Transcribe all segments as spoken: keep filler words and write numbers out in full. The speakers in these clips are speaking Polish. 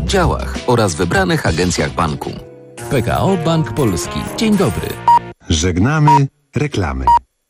oddziałach oraz wybranych agencjach banku. P K O Bank Polski. Dzień dobry. Żegnamy reklamy.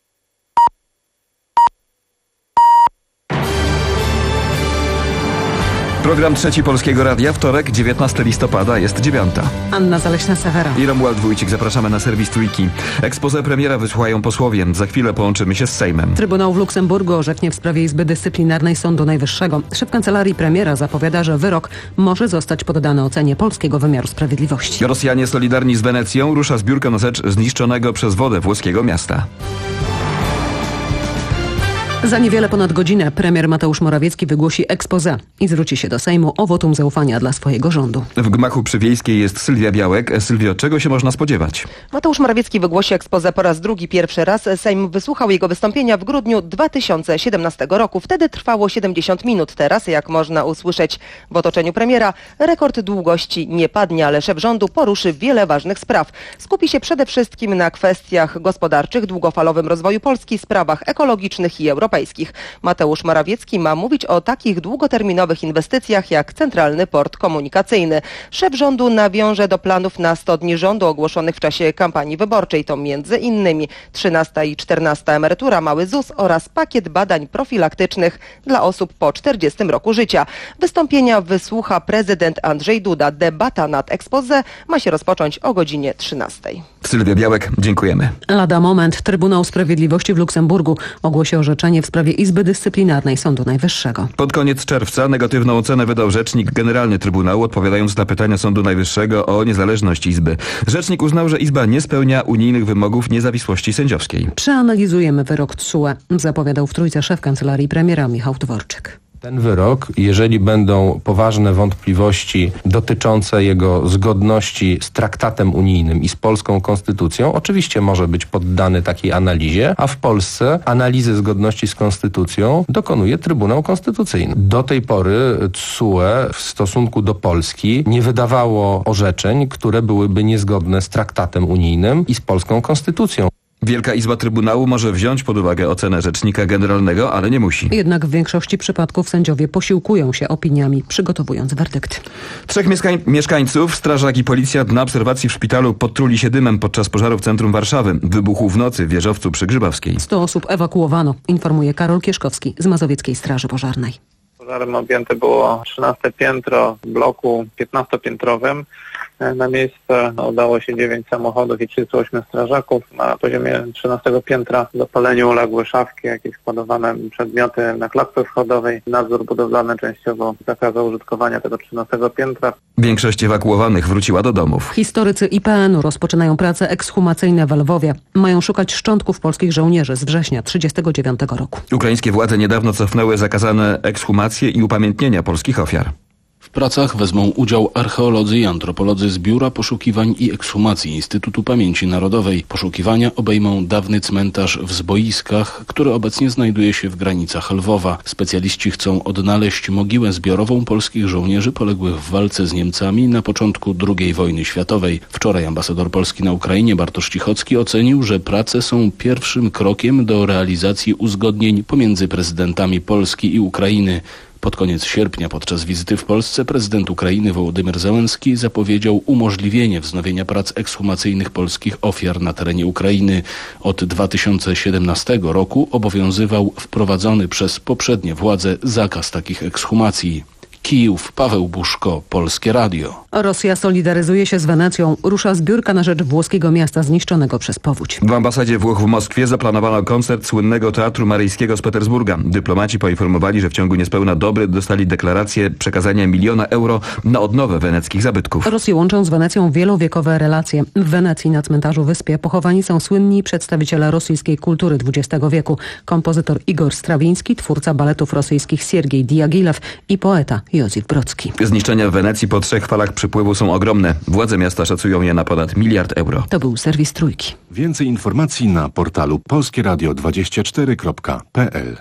Program Trzeci Polskiego Radia, wtorek, dziewiętnastego listopada, jest dziewiąta. Anna Zaleśna-Sewera I Romuald Wójcik, zapraszamy na serwis Trójki. Exposé premiera wysłuchają posłowie. Za chwilę połączymy się z Sejmem. Trybunał w Luksemburgu orzeknie w sprawie Izby Dyscyplinarnej Sądu Najwyższego. Szef kancelarii premiera zapowiada, że wyrok może zostać poddany ocenie polskiego wymiaru sprawiedliwości. Rosjanie solidarni z Wenecją, rusza zbiórka na rzecz zniszczonego przez wodę włoskiego miasta. Za niewiele ponad godzinę premier Mateusz Morawiecki wygłosi exposé i zwróci się do Sejmu o wotum zaufania dla swojego rządu. W gmachu przy Wiejskiej jest Sylwia Białek. Sylwio, czego się można spodziewać? Mateusz Morawiecki wygłosi exposé po raz drugi. Pierwszy raz Sejm wysłuchał jego wystąpienia w grudniu dwa tysiące siedemnastego roku. Wtedy trwało siedemdziesiąt minut. Teraz, jak można usłyszeć w otoczeniu premiera, rekord długości nie padnie, ale szef rządu poruszy wiele ważnych spraw. Skupi się przede wszystkim na kwestiach gospodarczych, długofalowym rozwoju Polski, sprawach ekologicznych i europejskich. Mateusz Morawiecki ma mówić o takich długoterminowych inwestycjach jak Centralny Port Komunikacyjny. Szef rządu nawiąże do planów na sto dni rządu ogłoszonych w czasie kampanii wyborczej. To między innymi trzynasta i czternasta emerytura, mały Z U S oraz pakiet badań profilaktycznych dla osób po czterdziestym roku życia. Wystąpienia wysłucha prezydent Andrzej Duda. Debata nad exposé ma się rozpocząć o godzinie trzynastej. Sylwia Białek, dziękujemy. Lada moment Trybunał Sprawiedliwości w Luksemburgu ogłosi orzeczenie w sprawie Izby Dyscyplinarnej Sądu Najwyższego. Pod koniec czerwca negatywną ocenę wydał rzecznik generalny Trybunału, odpowiadając na pytania Sądu Najwyższego o niezależność Izby. Rzecznik uznał, że Izba nie spełnia unijnych wymogów niezawisłości sędziowskiej. Przeanalizujemy wyrok T S U E, zapowiadał w Trójce szef kancelarii premiera Michał Dworczyk. Ten wyrok, jeżeli będą poważne wątpliwości dotyczące jego zgodności z traktatem unijnym i z polską konstytucją, oczywiście może być poddany takiej analizie, a w Polsce analizy zgodności z konstytucją dokonuje Trybunał Konstytucyjny. Do tej pory T S U E w stosunku do Polski nie wydawało orzeczeń, które byłyby niezgodne z traktatem unijnym i z polską konstytucją. Wielka Izba Trybunału może wziąć pod uwagę ocenę rzecznika generalnego, ale nie musi. Jednak w większości przypadków sędziowie posiłkują się opiniami, przygotowując werdykt. Trzech mieszkań- mieszkańców, strażak i policjant na obserwacji w szpitalu podtruli się dymem podczas pożaru w centrum Warszawy. Wybuchł w nocy w wieżowcu przy Grzybowskiej. sto osób ewakuowano, informuje Karol Kieszkowski z Mazowieckiej Straży Pożarnej. Pożarem objęte było trzynaste piętro w bloku piętnastopiętrowym. Na miejsce udało się dziewięć samochodów i trzydziestu ośmiu strażaków. Na poziomie trzynastego piętra zapaleniu uległy szafki, jakieś składowane przedmioty na klatce schodowej. Nadzór budowlany częściowo zakazał użytkowania tego trzynastego piętra. Większość ewakuowanych wróciła do domów. Historycy I P N u rozpoczynają prace ekshumacyjne w Lwowie. Mają szukać szczątków polskich żołnierzy z września trzydziestego dziewiątego roku. Ukraińskie władze niedawno cofnęły zakazane ekshumacje i upamiętnienia polskich ofiar. W pracach wezmą udział archeolodzy i antropolodzy z Biura Poszukiwań i Ekshumacji Instytutu Pamięci Narodowej. Poszukiwania obejmą dawny cmentarz w Zboiskach, który obecnie znajduje się w granicach Lwowa. Specjaliści chcą odnaleźć mogiłę zbiorową polskich żołnierzy poległych w walce z Niemcami na początku drugiej wojny światowej. Wczoraj ambasador Polski na Ukrainie Bartosz Cichocki ocenił, że prace są pierwszym krokiem do realizacji uzgodnień pomiędzy prezydentami Polski i Ukrainy. Pod koniec sierpnia podczas wizyty w Polsce prezydent Ukrainy Wołodymyr Zełenski zapowiedział umożliwienie wznowienia prac ekshumacyjnych polskich ofiar na terenie Ukrainy. Od dwa tysiące siedemnastego roku obowiązywał wprowadzony przez poprzednie władze zakaz takich ekshumacji. Kijów, Paweł Buszko, Polskie Radio. Rosja solidaryzuje się z Wenecją. Rusza zbiórka na rzecz włoskiego miasta zniszczonego przez powódź. W ambasadzie Włoch w Moskwie zaplanowano koncert słynnego Teatru Maryjskiego z Petersburga. Dyplomaci poinformowali, że w ciągu niespełna doby dostali deklarację przekazania miliona euro na odnowę weneckich zabytków. Rosję łączą z Wenecją wielowiekowe relacje. W Wenecji na cmentarzu Wyspie pochowani są słynni przedstawiciele rosyjskiej kultury dwudziestego wieku. Kompozytor Igor Strawiński, twórca baletów rosyjskich Siergiej Diagilew i poeta Józef Brocki. Zniszczenia w Wenecji po trzech falach przypływu są ogromne. Władze miasta szacują je na ponad miliard euro. To był serwis Trójki. Więcej informacji na portalu polskie radio dwadzieścia cztery kropka p l.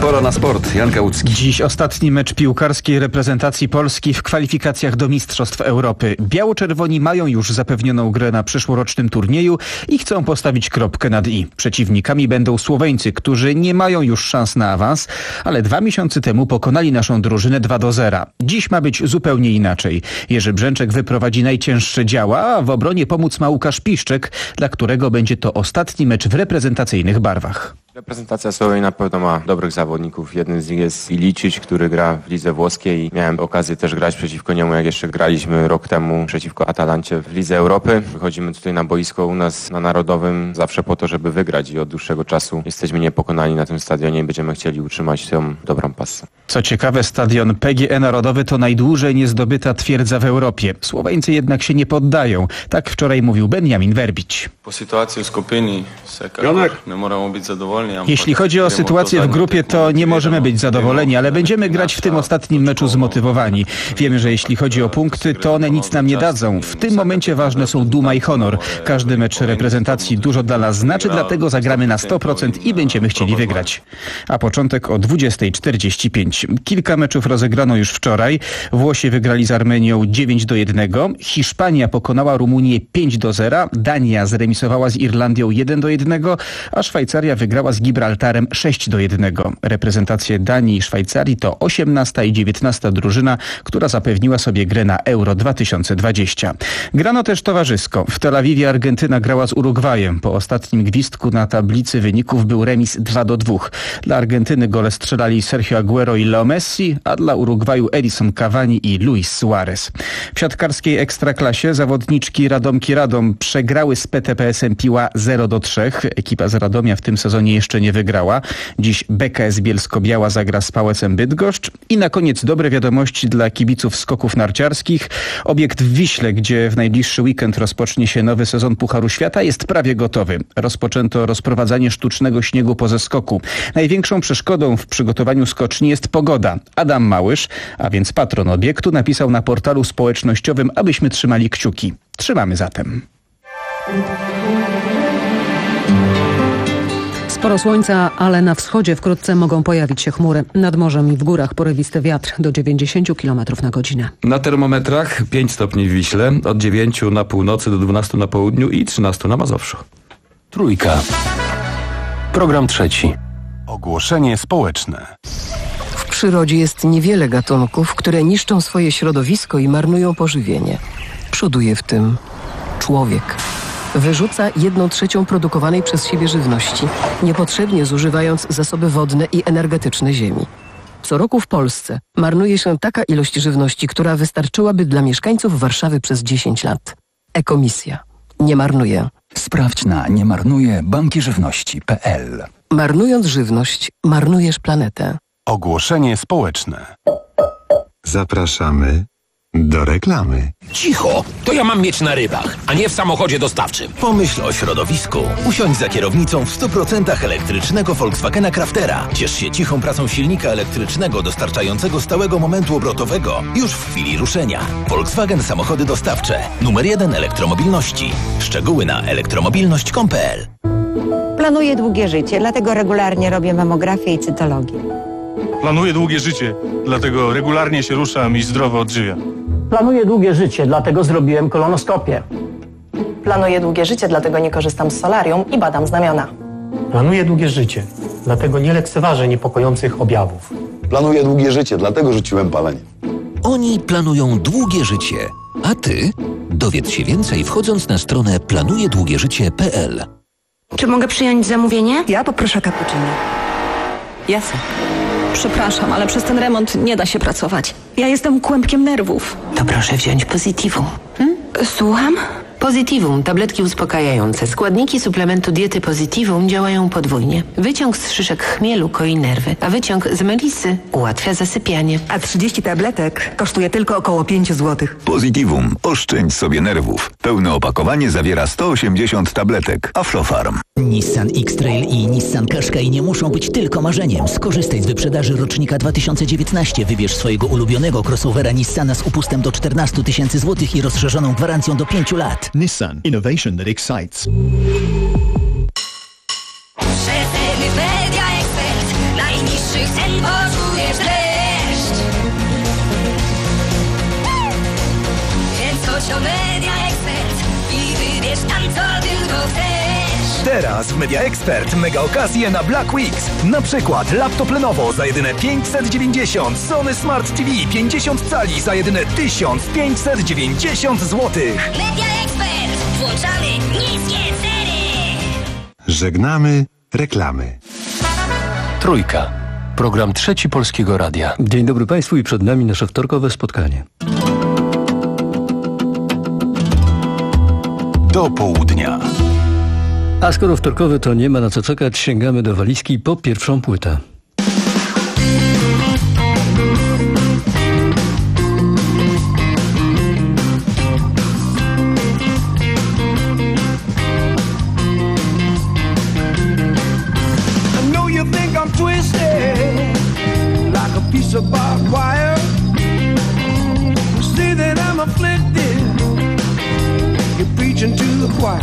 Pora na sport. Jan Kałucki. Dziś ostatni mecz piłkarskiej reprezentacji Polski w kwalifikacjach do Mistrzostw Europy. Biało-czerwoni mają już zapewnioną grę na przyszłorocznym turnieju i chcą postawić kropkę nad i. Przeciwnikami będą Słoweńcy, którzy nie mają już szans na awans, ale dwa miesiące temu pokonali naszą drużynę dwa do zera. Dziś ma być zupełnie inaczej. Jerzy Brzęczek wyprowadzi najcięższe działa, a w obronie pomóc ma Łukasz Piszczek, dla którego będzie to ostatni mecz w reprezentacyjnych barwach. Reprezentacja Słowenii na pewno ma dobrych zawodników. Jeden z nich jest Ilicic, który gra w lidze włoskiej. Miałem okazję też grać przeciwko niemu, jak jeszcze graliśmy rok temu przeciwko Atalancie w Lidze Europy. Wychodzimy tutaj na boisko u nas na Narodowym zawsze po to, żeby wygrać i od dłuższego czasu jesteśmy niepokonani na tym stadionie i będziemy chcieli utrzymać tą dobrą pasę. Co ciekawe, stadion P G E Narodowy to najdłużej niezdobyta twierdza w Europie. Słoweńcy jednak się nie poddają. Tak wczoraj mówił Benjamin Werbić. Po sytuacji w skupinie nie możemy być zadowoleni. Jeśli chodzi o sytuację w grupie, to nie możemy być zadowoleni, ale będziemy grać w tym ostatnim meczu zmotywowani. Wiemy, że jeśli chodzi o punkty, to one nic nam nie dadzą. W tym momencie ważne są duma i honor. Każdy mecz reprezentacji dużo dla nas znaczy, dlatego zagramy na sto procent i będziemy chcieli wygrać. A początek o dwudziesta czterdzieści pięć. Kilka meczów rozegrano już wczoraj. Włosi wygrali z Armenią dziewięć do jednego. Hiszpania pokonała Rumunię pięć do zera. Dania zremisowała z Irlandią jeden do jednego, a Szwajcaria wygrała z Gibraltarem sześć do jednego. Reprezentacje Danii i Szwajcarii to osiemnasta i dziewiętnasta drużyna, która zapewniła sobie grę na Euro dwa tysiące dwadzieścia. Grano też towarzysko. W Tel Awiwie Argentyna grała z Urugwajem. Po ostatnim gwizdku na tablicy wyników był remis dwa do dwóch. Dla Argentyny gole strzelali Sergio Aguero i Leo Messi, a dla Urugwaju Edison Cavani i Luis Suarez. W siatkarskiej ekstraklasie zawodniczki Radomki Radom przegrały z P T P S-em Piła zero do trzech. Ekipa z Radomia w tym sezonie jeszcze nie wygrała. Dziś B K S Bielsko-Biała zagra z P A S-em Bydgoszcz. I na koniec dobre wiadomości dla kibiców skoków narciarskich. Obiekt w Wiśle, gdzie w najbliższy weekend rozpocznie się nowy sezon Pucharu Świata, jest prawie gotowy. Rozpoczęto rozprowadzanie sztucznego śniegu po zeskoku. Największą przeszkodą w przygotowaniu skoczni jest pogoda. Adam Małysz, a więc patron obiektu, napisał na portalu społecznościowym, abyśmy trzymali kciuki. Trzymamy zatem. Sporo słońca, ale na wschodzie wkrótce mogą pojawić się chmury. Nad morzem i w górach porywisty wiatr do dziewięćdziesiąt kilometrów na godzinę. Na termometrach pięć stopni w Wiśle, od dziewięciu na północy do dwunastu na południu i trzynastu na Mazowszu. Trójka. Program trzeci. Ogłoszenie społeczne. W przyrodzie jest niewiele gatunków, które niszczą swoje środowisko i marnują pożywienie. Przoduje w tym człowiek. Wyrzuca jedną trzecią produkowanej przez siebie żywności, niepotrzebnie zużywając zasoby wodne i energetyczne ziemi. Co roku w Polsce marnuje się taka ilość żywności, która wystarczyłaby dla mieszkańców Warszawy przez dziesięć lat. Ekomisja. Nie marnuje. Sprawdź na nie marnuje banki żywności kropka p l. Marnując żywność, marnujesz planetę. Ogłoszenie społeczne. Zapraszamy do reklamy. Cicho! To ja mam mieć na rybach, a nie w samochodzie dostawczym. Pomyśl o środowisku. Usiądź za kierownicą w stu procentach elektrycznego Volkswagena Craftera. Ciesz się cichą pracą silnika elektrycznego dostarczającego stałego momentu obrotowego już w chwili ruszenia. Volkswagen Samochody Dostawcze. Numer jeden elektromobilności. Szczegóły na elektromobilność kropka com kropka p l. Planuję długie życie, dlatego regularnie robię mamografię i cytologię. Planuję długie życie, dlatego regularnie się ruszam i zdrowo odżywiam. Planuję długie życie, dlatego zrobiłem kolonoskopię. Planuję długie życie, dlatego nie korzystam z solarium i badam znamiona. Planuję długie życie, dlatego nie lekceważę niepokojących objawów. Planuję długie życie, dlatego rzuciłem palenie. Oni planują długie życie, a ty dowiedz się więcej wchodząc na stronę planuje długie życie kropka p l. Czy mogę przyjąć zamówienie? Ja poproszę cappuccino. Jasne. Przepraszam, ale przez ten remont nie da się pracować. Ja jestem kłębkiem nerwów. To proszę wziąć Positivum. Hmm? Słucham? Positivum, tabletki uspokajające. Składniki suplementu diety Positivum działają podwójnie. Wyciąg z szyszek chmielu koi nerwy, a wyciąg z melisy ułatwia zasypianie. A trzydzieści tabletek kosztuje tylko około pięć złotych. Positivum. Oszczędź sobie nerwów. Pełne opakowanie zawiera sto osiemdziesiąt tabletek. Aflofarm. Nissan X-Trail i Nissan Qashqai nie muszą być tylko marzeniem. Skorzystaj z wyprzedaży rocznika dwa tysiące dziewiętnaście. Wybierz swojego ulubionego crossovera Nissana z upustem do czternastu tysięcy złotych i rozszerzoną gwarancją do pięciu lat. Nissan. Innovation that excites. Media Expert. Najniższych Teraz w Media Expert mega okazje na Black Weeks. Na przykład laptop Lenovo za jedyne pięćset dziewięćdziesiąt, Sony Smart T V pięćdziesiąt cali za jedyne tysiąc pięćset dziewięćdziesiąt złotych. Media Expert. Włączamy niskie ceny. Żegnamy reklamy. Trójka. Program Trzeci Polskiego Radia. Dzień dobry Państwu i przed nami nasze wtorkowe spotkanie. Do południa. A skoro wtorkowy, to nie ma na co czekać. Sięgamy do walizki po pierwszą płytę. Piece of barbed wire. Say that I'm afflicted. You're preaching to the choir.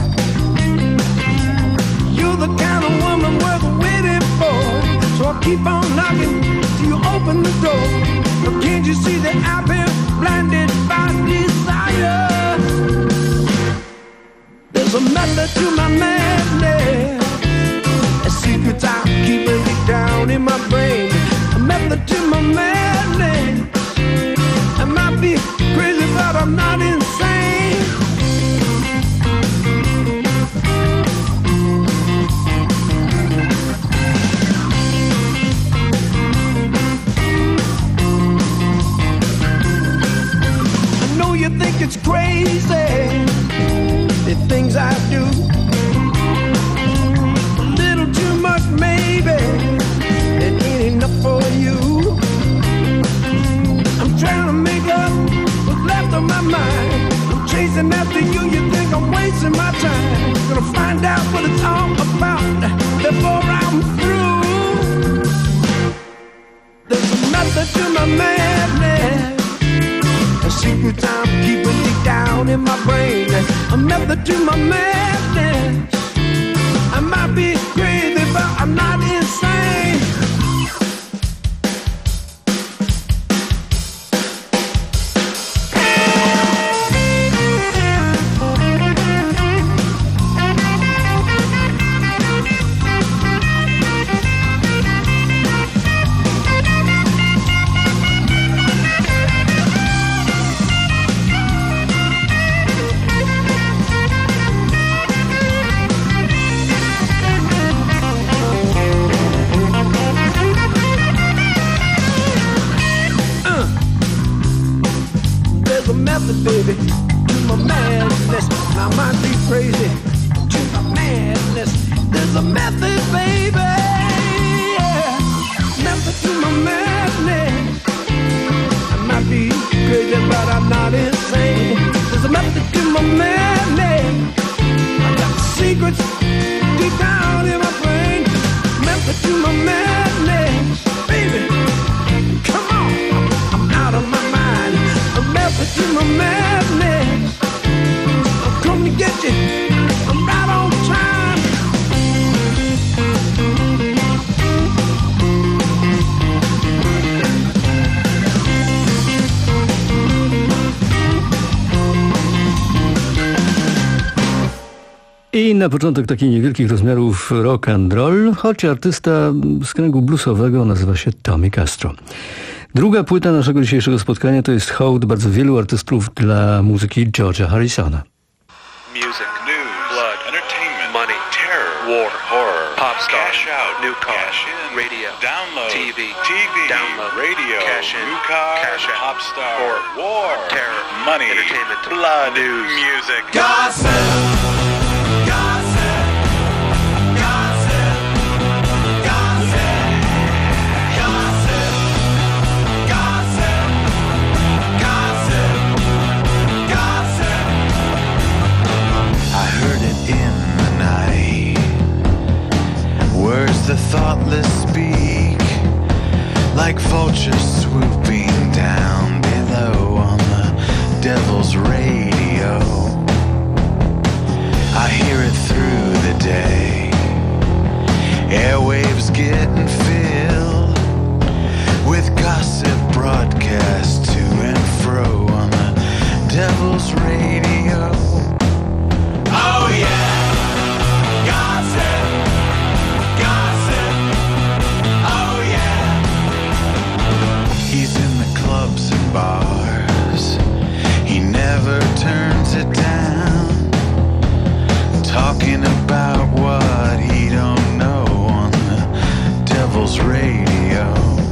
You're the kind of woman worth waiting for. So I keep on knocking till you open the door. But can't you see that I've been blinded by desire? There's a method to my madness. A secret I'm keeping it down in my brain. Method to my madness. I might be crazy, but I'm not insane. I know you think it's crazy, the things I do. A little too much, maybe. It ain't enough for you. I'm trying to make up what's left of my mind. I'm chasing after you, you think I'm wasting my time. Gonna find out what it's all about before I'm through. There's a method to my madness. A secret I'm keeping deep down in my brain. A method to my madness. I might be crazy, but I'm not insane. Baby, to my madness, I might be crazy. To my madness, there's a method, baby. Yeah. Method to my madness. I might be crazy, but I'm not insane. There's a method to my madness. I got secrets deep down in my brain. Method to my madness, baby. Come on, I'm out of my mind. A method to my madness. I'll come to get you. I'm right on time. I na początek takich niewielkich rozmiarów rock and roll, choć artysta z kręgu bluesowego nazywa się Tommy Castro. Druga płyta naszego dzisiejszego spotkania to jest hołd bardzo wielu artystów dla muzyki George'a Harrisona. Music, news, blood, entertainment, money, terror, war, horror, pop star, cash out, new car, cash in, radio, download, T V, T V, download, radio, cash in, new car, cash out, pop star, horror, war, terror, money, entertainment, blood, news, music, gossip. Words the thoughtless speak, like vultures swooping down below on the devil's radio. I hear it through the day, airwaves getting filled with gossip broadcast to and fro on the devil's radio. Oh yeah, gossip. pubs and bars. He never turns it down, talking about what he don't know on the devil's radio.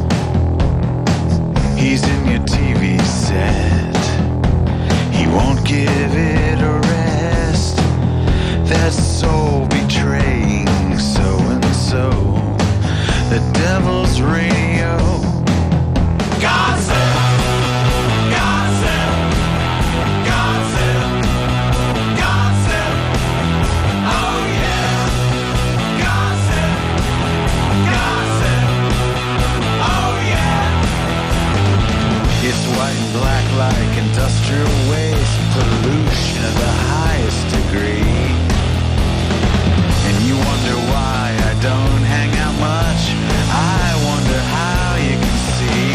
He's in your T V set, he won't give it a rest. That soul betraying so-and-so, the devil's radio. Gossip, gossip, gossip, gossip. Oh yeah, gossip, gossip. Oh yeah. It's white and black like industrial waste, pollution of the highest degree. And you wonder why I don't hang out much. I wonder how you can see.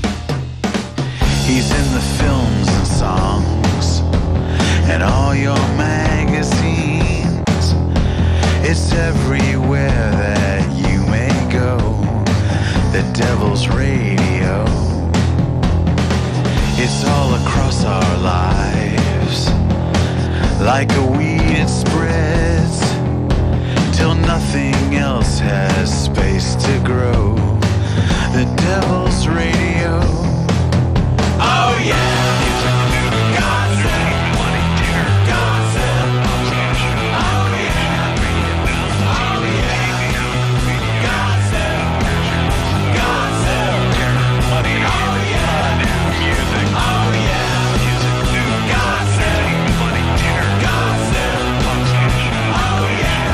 He's in the films and songs and all your magazines. It's everywhere that you may go, the devil's radio. It's all across our lives, like a weed it spreads, till nothing else has space to grow. The devil's radio. Oh yeah. Gossip, money, terror, gossip. Oh yeah. Oh yeah. Gossip, gossip, money, oh yeah. Music, oh yeah. Gossip, money, terror, gossip. Oh yeah.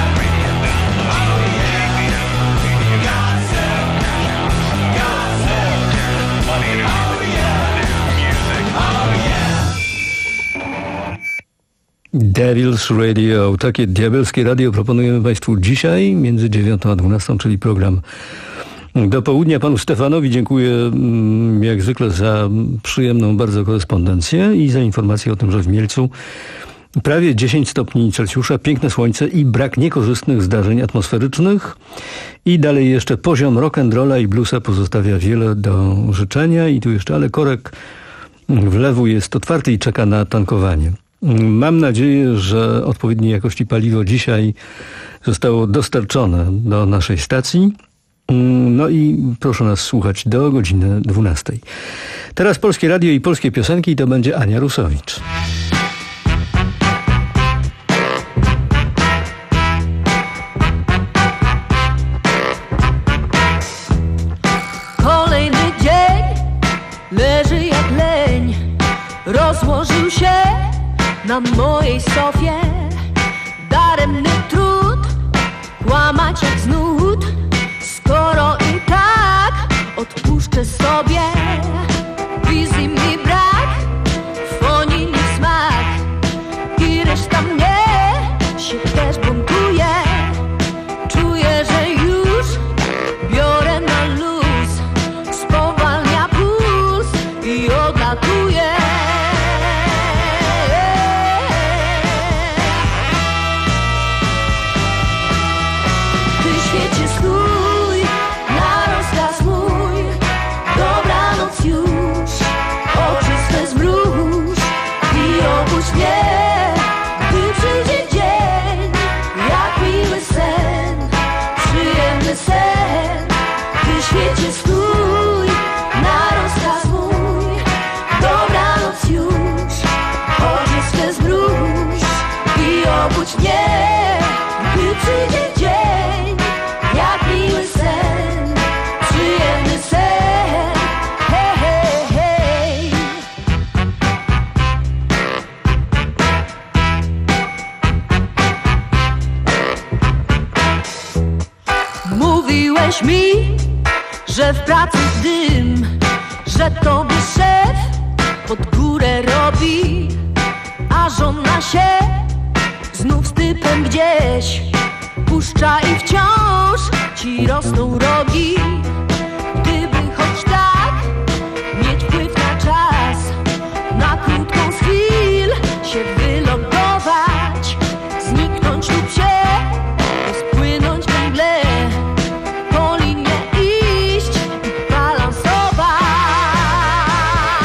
Devil's Radio. Takie diabelskie radio proponujemy Państwu dzisiaj między dziewiątą a dwunastą, czyli program do południa. Panu Stefanowi dziękuję jak zwykle za przyjemną bardzo korespondencję i za informację o tym, że w Mielcu prawie dziesięć stopni Celsjusza, piękne słońce i brak niekorzystnych zdarzeń atmosferycznych. I dalej jeszcze poziom rock'n'rolla i bluesa pozostawia wiele do życzenia. I tu jeszcze, ale korek wlewu jest otwarty i czeka na tankowanie. Mam nadzieję, że odpowiedniej jakości paliwo dzisiaj zostało dostarczone do naszej stacji. No i proszę nas słuchać do godziny dwunastej. Teraz Polskie Radio i polskie piosenki, to będzie Ania Rusowicz. Kolejny dzień leży jak leń, rozłożył się na mojej sofie. Daremny trud, kłamać jak znud, skoro i tak odpuszczę sobie. Wizji mi brak, fonii mi smak i reszta mnie się też buntuje. Czuję, że już biorę na luz, spowalnia puls i odlatuje. Mówiłeś mi, że w pracy dym, że tobie szef pod górę robi, a żona się znów z typem gdzieś puszcza i wciąż ci rosną rogi. Gdyby choć tak mieć wpływ na czas, na krótką z chwil się wylogować, zniknąć lub się rozpłynąć we mgle, po linie iść i balansować.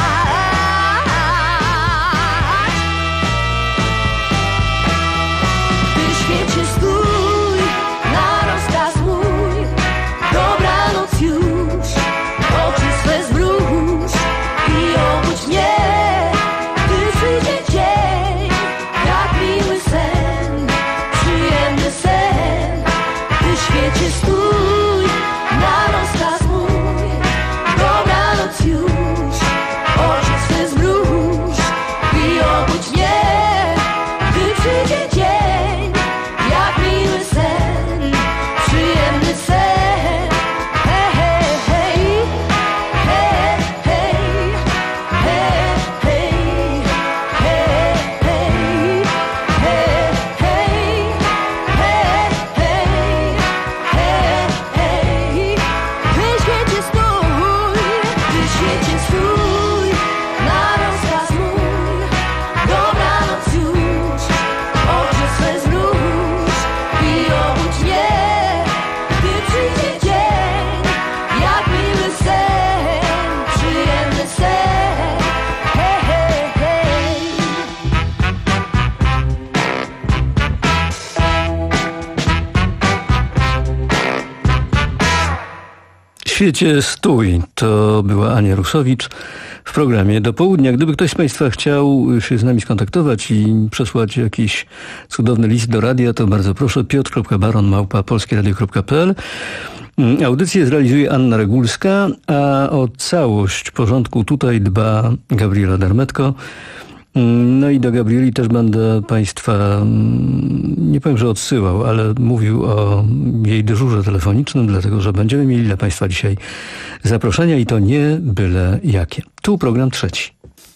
świecie stój. To była Ania Rusowicz w programie Do Południa. Gdyby ktoś z Państwa chciał się z nami skontaktować i przesłać jakiś cudowny list do radia, to bardzo proszę, piotr kropka baron małpa polskieradio kropka p l. Audycję zrealizuje Anna Regulska, a o całość porządku tutaj dba Gabriela Dermetko. No i do Gabrieli też będę Państwa, nie powiem, że odsyłał, ale mówił o jej dyżurze telefonicznym, dlatego że będziemy mieli dla Państwa dzisiaj zaproszenia i to nie byle jakie. Tu program trzeci.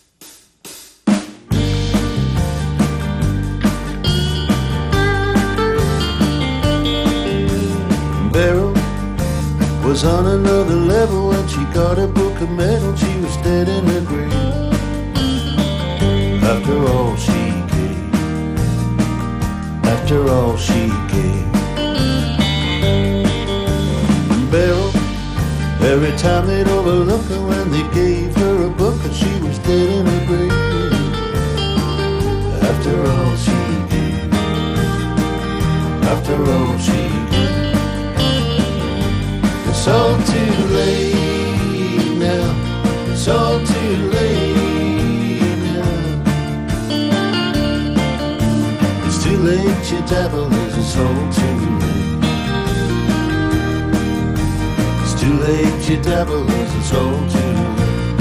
Beryl was on another level when she got a book of metal. She was dead in her grave. After all she gave, after all she gave. Beryl, every time they'd overlook her when they gave her a book and she was dead in her grave. After all she gave, after all she gave. It's all too late now, it's all too late. Too late, your devil is a soul too late. It's too late, your devil is a soul too late.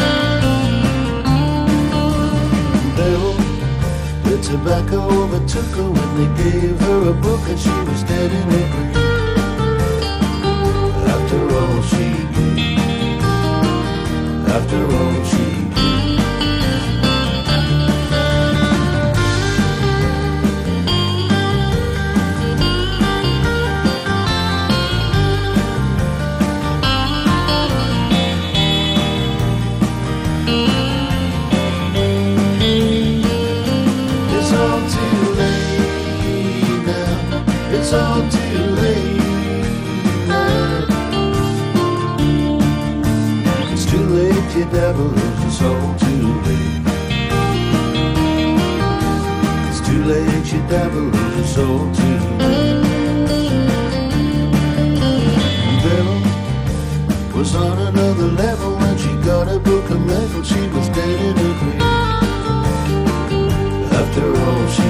Devil, the tobacco overtook her when they gave her a book and she was dead in her grave. After all she gave, after all she gave. It's all too late now. It's too late, your devil is your soul too late. It's too late, your devil is your soul too late. Devil was on another level when she got a book of metal. She was dead in her grave. After all she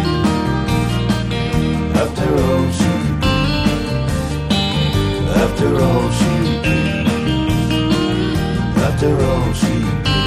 After all she After all she After all she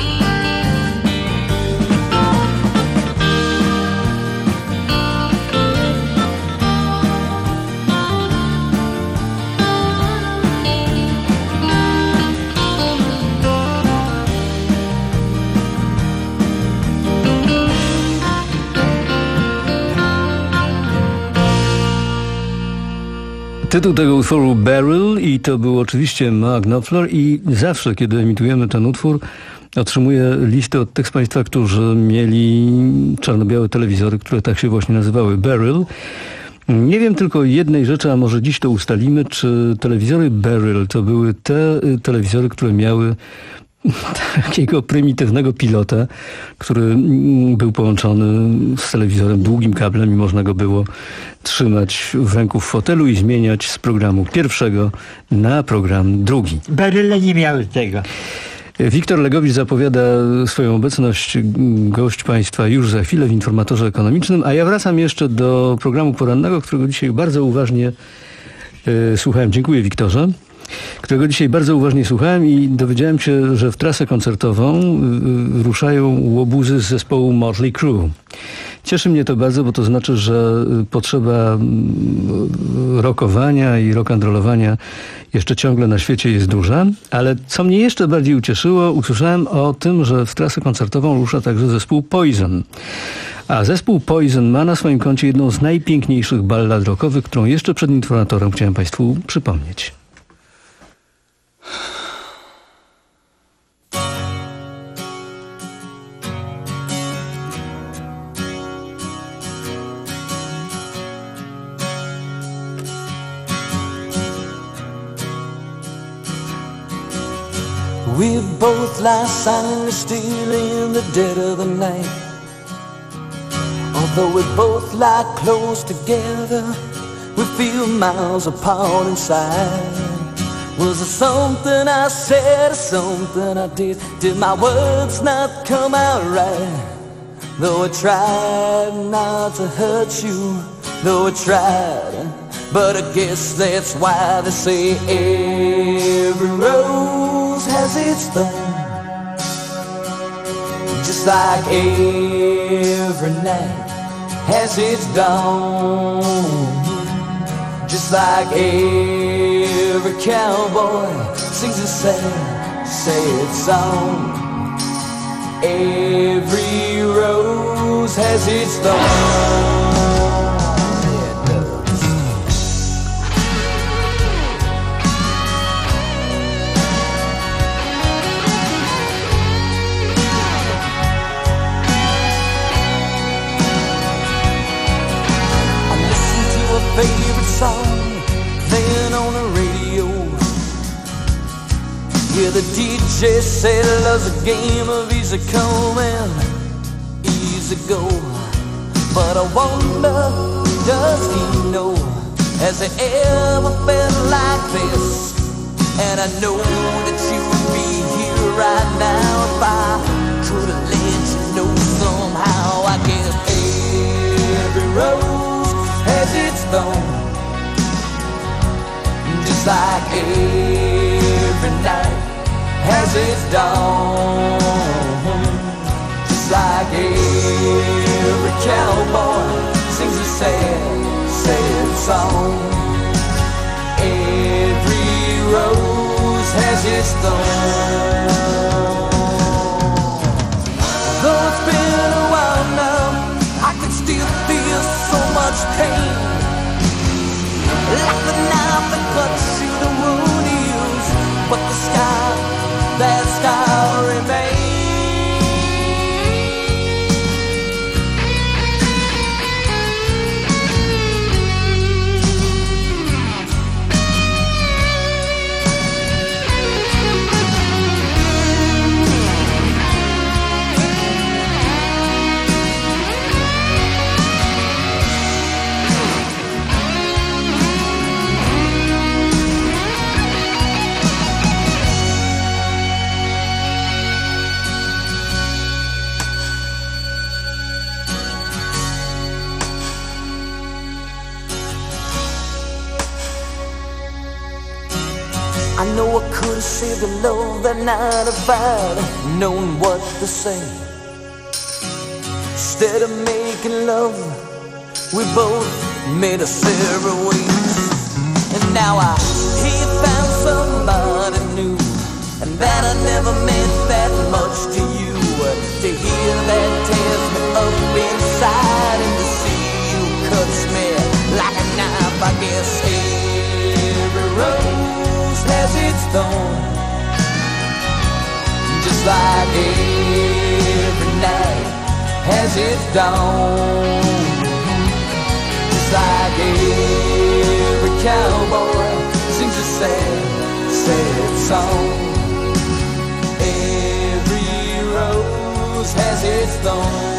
Tytuł tego utworu Beryl i to był oczywiście Mark Knopfler i zawsze, kiedy emitujemy ten utwór, otrzymuję listy od tych z Państwa, którzy mieli czarno-białe telewizory, które tak się właśnie nazywały, Beryl. Nie wiem tylko jednej rzeczy, a może dziś to ustalimy, czy telewizory Beryl to były te telewizory, które miały takiego prymitywnego pilota, który był połączony z telewizorem długim kablem i można go było trzymać w ręku w fotelu i zmieniać z programu pierwszego na program drugi. Beryle nie miały tego. Wiktor Legowicz zapowiada swoją obecność, gość Państwa już za chwilę w Informatorze Ekonomicznym, a ja wracam jeszcze do programu porannego, którego dzisiaj bardzo uważnie e, słuchałem. Dziękuję, Wiktorze. Którego dzisiaj bardzo uważnie słuchałem i dowiedziałem się, że w trasę koncertową y, ruszają łobuzy z zespołu Motley Crue. Cieszy mnie to bardzo, bo to znaczy, że potrzeba rockowania i rock'n'rollowania jeszcze ciągle na świecie jest duża, ale co mnie jeszcze bardziej ucieszyło, usłyszałem o tym, że w trasę koncertową rusza także zespół Poison. A zespół Poison ma na swoim koncie jedną z najpiękniejszych ballad rockowych, którą jeszcze przed informatorem chciałem Państwu przypomnieć. We both lie silently still in the dead of the night. Although we both lie close together, we feel miles apart inside. Was it something I said or something I did? Did my words not come out right? Though I tried not to hurt you, though I tried, but I guess that's why they say every rose has its thorn. Just like every night has its dawn. Just like every cowboy sings a sad, sad song. Every rose has its thorn. It does. I listen to a favorite song playing on the radio. Yeah, the D J said love's a game of easy come and easy go. But I wonder, does he know? Has he ever felt like this? And I know that you would be here right now if I could have let you know somehow. I guess every rose has its thorn. Just like every night has its dawn. Just like every cowboy sings a sad, sad song. Every rose has its thorn. Though it's been a while now, I can still feel so much pain. Like the knife that cuts through the wound heals, but the scar, that scar remains. I know I could have saved the love that night if I'd known what to say. Instead of making love, we both made a separate ways. And now I hear you found somebody new, and that I never meant that much to you. To hear that tears me up inside, and to see you cuts me like a knife. I guess every rose has its thorn. Just like every night has its dawn. Just like every cowboy sings a sad, sad song. Every rose has its thorn.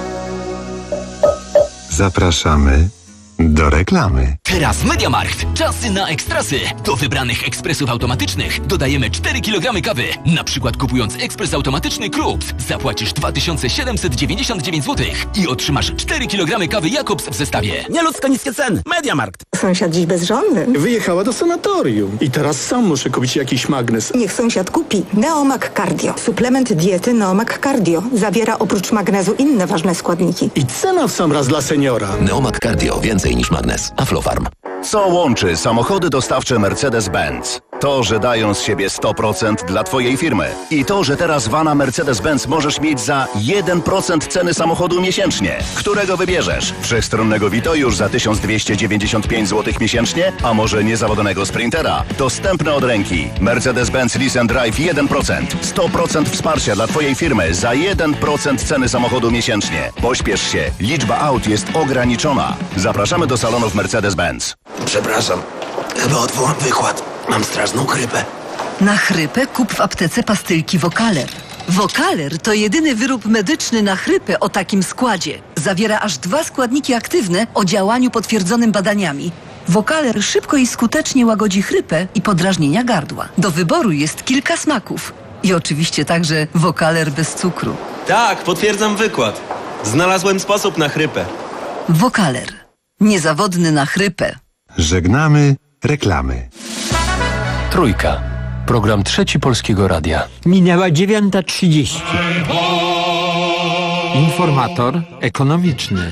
Zapraszamy do reklamy. Teraz w MediaMarkt. Czasy na ekstrasy. Do wybranych ekspresów automatycznych dodajemy cztery kilogramy kawy. Na przykład kupując ekspres automatyczny Krups zapłacisz dwa tysiące siedemset dziewięćdziesiąt dziewięć złotych i otrzymasz cztery kilogramy kawy Jakobs w zestawie. Nieludzko niskie ceny. MediaMarkt. Sąsiad dziś bezżonny. Wyjechała do sanatorium i teraz sam muszę kupić jakiś magnes. Niech sąsiad kupi Neomag Cardio. Suplement diety Neomag Cardio zawiera oprócz magnezu inne ważne składniki. I cena w sam raz dla seniora. Neomag Cardio. Więcej niż magnes. Aflofarm. Co łączy samochody dostawcze Mercedes-Benz? To, że dają z siebie sto procent dla Twojej firmy. I to, że teraz vana Mercedes-Benz możesz mieć za jeden procent ceny samochodu miesięcznie. Którego wybierzesz? Wszechstronnego Vito już za tysiąc dwieście dziewięćdziesiąt pięć złotych miesięcznie? A może niezawodnego Sprintera? Dostępne od ręki. Mercedes-Benz Lease and Drive jeden procent. sto procent wsparcia dla Twojej firmy za jeden procent ceny samochodu miesięcznie. Pośpiesz się. Liczba aut jest ograniczona. Zapraszamy do salonów Mercedes-Benz. Przepraszam, chyba odwołam wykład. Mam straszną chrypę. Na chrypę kup w aptece pastylki Vocaler. Vocaler to jedyny wyrób medyczny na chrypę o takim składzie. Zawiera aż dwa składniki aktywne o działaniu potwierdzonym badaniami. Wokaler szybko i skutecznie łagodzi chrypę i podrażnienia gardła. Do wyboru jest kilka smaków. I oczywiście także Wokaler bez cukru. Tak, potwierdzam wykład. Znalazłem sposób na chrypę. Wokaler. Niezawodny na chrypę. Żegnamy reklamy. Trójka. Program Trzeci Polskiego Radia. Minęła dziewiąta trzydzieści. Informator ekonomiczny.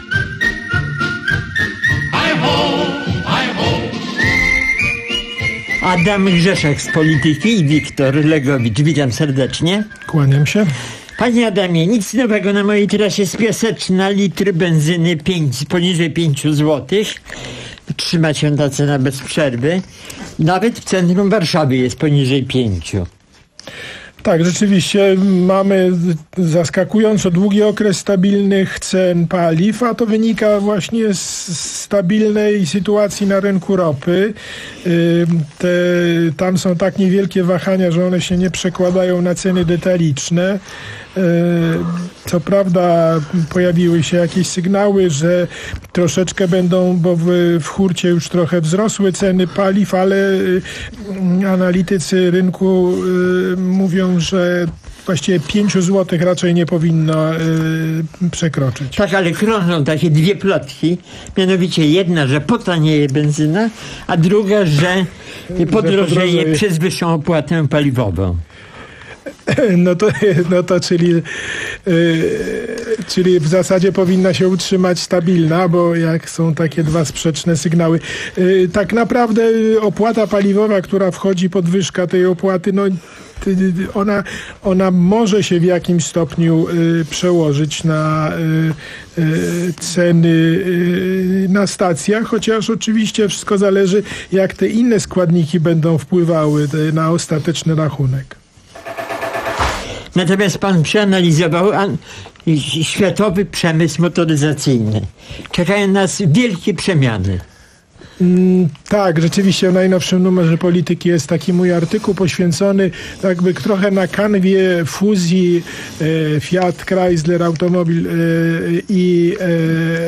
Adam Grzeszek z Polityki i Wiktor Legowicz. Witam serdecznie. Kłaniam się. Panie Adamie, nic nowego na mojej trasie jest Piaseczna, litr benzyny pięć, poniżej pięć złotych. Trzyma się ta cena bez przerwy. Nawet w centrum Warszawy jest poniżej pięciu. Tak, rzeczywiście mamy zaskakująco długi okres stabilnych cen paliw, a to wynika właśnie z stabilnej sytuacji na rynku ropy. Te, tam są tak niewielkie wahania, że one się nie przekładają na ceny detaliczne. Co prawda pojawiły się jakieś sygnały, że troszeczkę będą, bo w, w hurcie już trochę wzrosły ceny paliw, ale analitycy rynku mówią, że właściwie pięć złotych raczej nie powinno y, przekroczyć. Tak, ale krążą takie dwie plotki. Mianowicie jedna, że potanieje benzyna, a druga, że podrożeje że przez wyższą opłatę paliwową. No to, no to czyli, yy, czyli w zasadzie powinna się utrzymać stabilna, bo jak są takie dwa sprzeczne sygnały. Yy, tak naprawdę opłata paliwowa, która wchodzi, podwyżka tej opłaty, no ona, ona może się w jakimś stopniu y, przełożyć na y, y, ceny y, na stacjach, chociaż oczywiście wszystko zależy, jak te inne składniki będą wpływały te, na ostateczny rachunek. Natomiast pan przeanalizował an, światowy przemysł motoryzacyjny. Czekają nas wielkie przemiany. Mm, tak, rzeczywiście w najnowszym numerze Polityki jest taki mój artykuł poświęcony jakby trochę na kanwie fuzji e, Fiat Chrysler Automobil e, i e, e,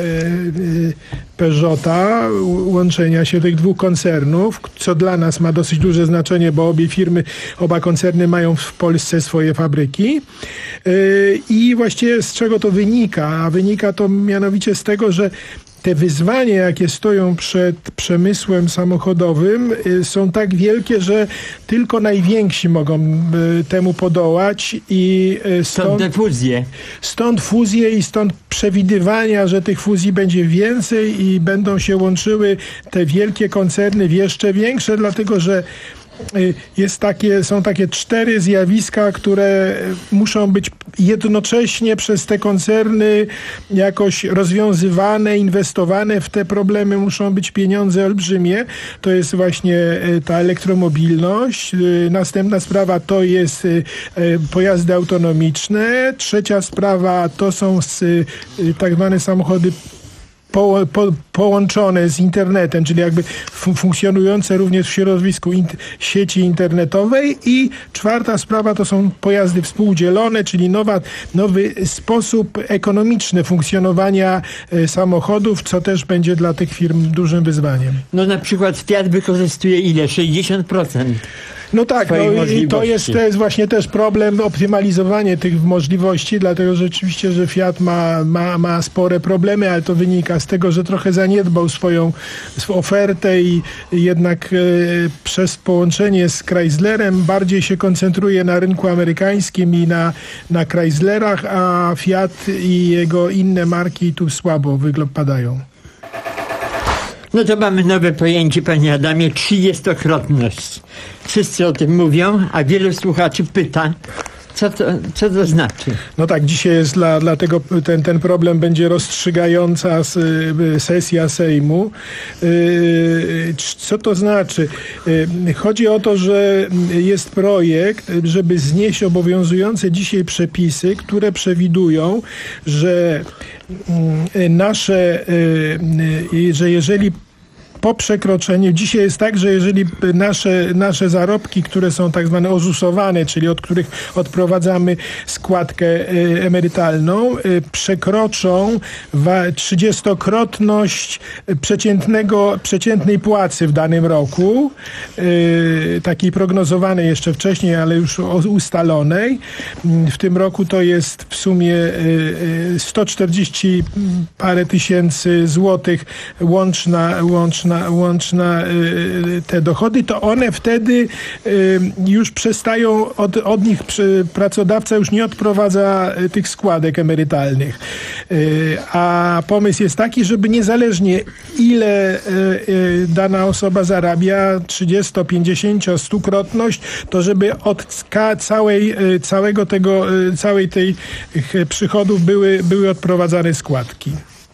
Peugeota, łączenia się tych dwóch koncernów, co dla nas ma dosyć duże znaczenie, bo obie firmy, oba koncerny mają w Polsce swoje fabryki. E, I właściwie z czego to wynika? A wynika to mianowicie z tego, że te wyzwania, jakie stoją przed przemysłem samochodowym, są tak wielkie, że tylko najwięksi mogą temu podołać i stąd, stąd fuzje. Stąd fuzje i stąd przewidywania, że tych fuzji będzie więcej i będą się łączyły te wielkie koncerny w jeszcze większe, dlatego że jest takie, są takie cztery zjawiska, które muszą być jednocześnie przez te koncerny jakoś rozwiązywane, inwestowane w te problemy, muszą być pieniądze olbrzymie. To jest właśnie ta elektromobilność. Następna sprawa to jest pojazdy autonomiczne. Trzecia sprawa to są tak zwane samochody Po, po, połączone z internetem, czyli jakby fun- funkcjonujące również w środowisku int- sieci internetowej. I czwarta sprawa to są pojazdy współdzielone, czyli nowa, nowy sposób ekonomiczny funkcjonowania e, samochodów, co też będzie dla tych firm dużym wyzwaniem. No na przykład Fiat wykorzystuje ile? sześćdziesiąt procent. No tak, no i to jest, to jest właśnie też problem optymalizowanie tych możliwości, dlatego rzeczywiście, że Fiat ma, ma, ma spore problemy, ale to wynika z tego, że trochę zaniedbał swoją, swoją ofertę i jednak e, przez połączenie z Chryslerem bardziej się koncentruje na rynku amerykańskim i na, na Chryslerach, a Fiat i jego inne marki tu słabo wypadają. No to mamy nowe pojęcie, panie Adamie, trzydziestokrotność. Wszyscy o tym mówią, a wielu słuchaczy pyta, co to, co to znaczy? No tak, dzisiaj jest dla, dlatego ten, ten problem będzie rozstrzygająca sesja Sejmu. Co to znaczy? Chodzi o to, że jest projekt, żeby znieść obowiązujące dzisiaj przepisy, które przewidują, że nasze, że jeżeli po przekroczeniu, dzisiaj jest tak, że jeżeli nasze, nasze zarobki, które są tak zwane ozusowane, czyli od których odprowadzamy składkę y, emerytalną, y, przekroczą wa- trzydziestokrotność przeciętnego, przeciętnej płacy w danym roku, y, takiej prognozowanej jeszcze wcześniej, ale już ustalonej. W tym roku to jest w sumie sto czterdzieści parę tysięcy złotych łączna, łączna, łączna te dochody, to one wtedy już przestają, od, od nich pracodawca już nie odprowadza tych składek emerytalnych. A pomysł jest taki, żeby niezależnie ile dana osoba zarabia, trzydziesto, pięćdziesiąt, stukrotność, to żeby od całej, całego tego, całej tej przychodów były, były odprowadzane składki.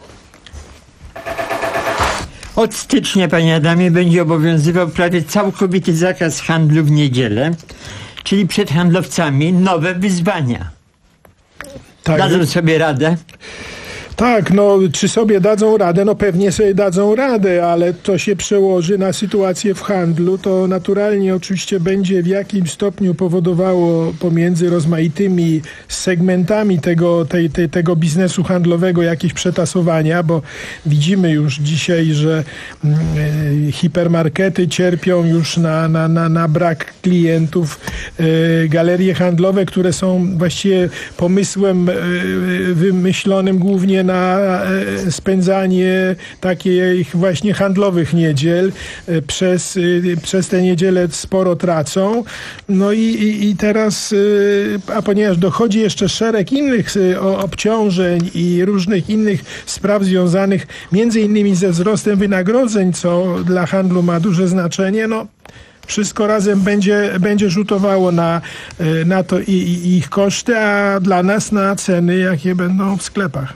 Od stycznia, panie Adamie, będzie obowiązywał prawie całkowity zakaz handlu w niedzielę, czyli przed handlowcami nowe wyzwania. Tak, dadzą sobie radę? Tak, no czy sobie dadzą radę? No pewnie sobie dadzą radę, ale to się przełoży na sytuację w handlu. To naturalnie oczywiście będzie w jakimś stopniu powodowało pomiędzy rozmaitymi segmentami tego, tej, tej, tego biznesu handlowego jakieś przetasowania, bo widzimy już dzisiaj, że y, hipermarkety cierpią już na, na, na, na brak klientów. Y, galerie handlowe, które są właściwie pomysłem y, wymyślonym głównie na spędzanie takich właśnie handlowych niedziel. Przez, przez te niedziele sporo tracą. No i, i, i teraz, a ponieważ dochodzi jeszcze szereg innych obciążeń i różnych innych spraw związanych między innymi ze wzrostem wynagrodzeń, co dla handlu ma duże znaczenie, no wszystko razem będzie, będzie rzutowało na, na to i, i ich koszty, a dla nas na ceny, jakie będą w sklepach.